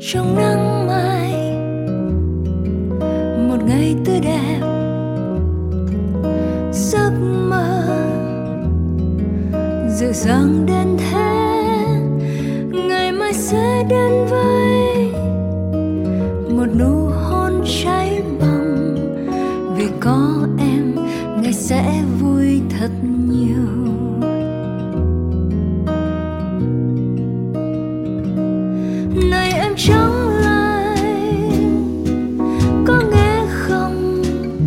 trong nắng mai, một ngày tươi đẹp, giấc mơ dịu dàng đến thế. Ngày mai sẽ đến với một nụ hôn cháy bỏng, vì có em ngày sẽ vui thật nhiều. Này em trắng lại, có nghe không?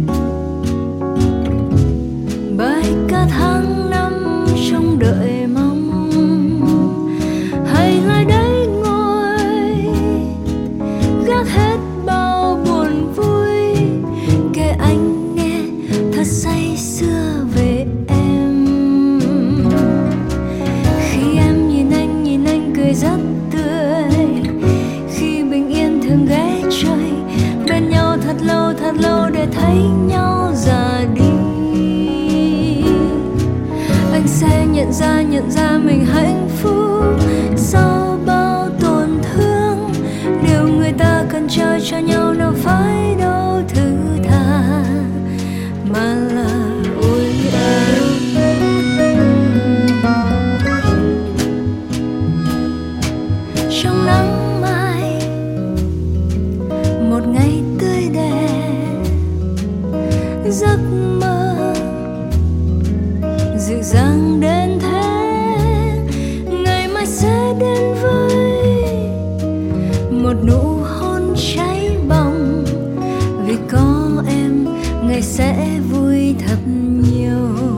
Bài ca tháng năm trong đợi mong, hãy lại đây ngồi gác hết bao buồn vui, kể anh nghe thật say sưa về em. Khi em nhìn anh cười rất tươi, khi bình yên thường ghé chơi bên nhau thật lâu để thấy nhau già đi. Anh sẽ nhận ra mình hạnh phúc sau bao tổn thương. Điều người ta cần chờ cho nhau nào phải đâu thứ tha, mà là ôi em. Trong nắng mai, một ngày tươi đẹp, giấc mơ dịu dàng đến thế. Ngày mai sẽ đến với một nụ hôn cháy bỏng, vì có em ngày sẽ vui thật nhiều.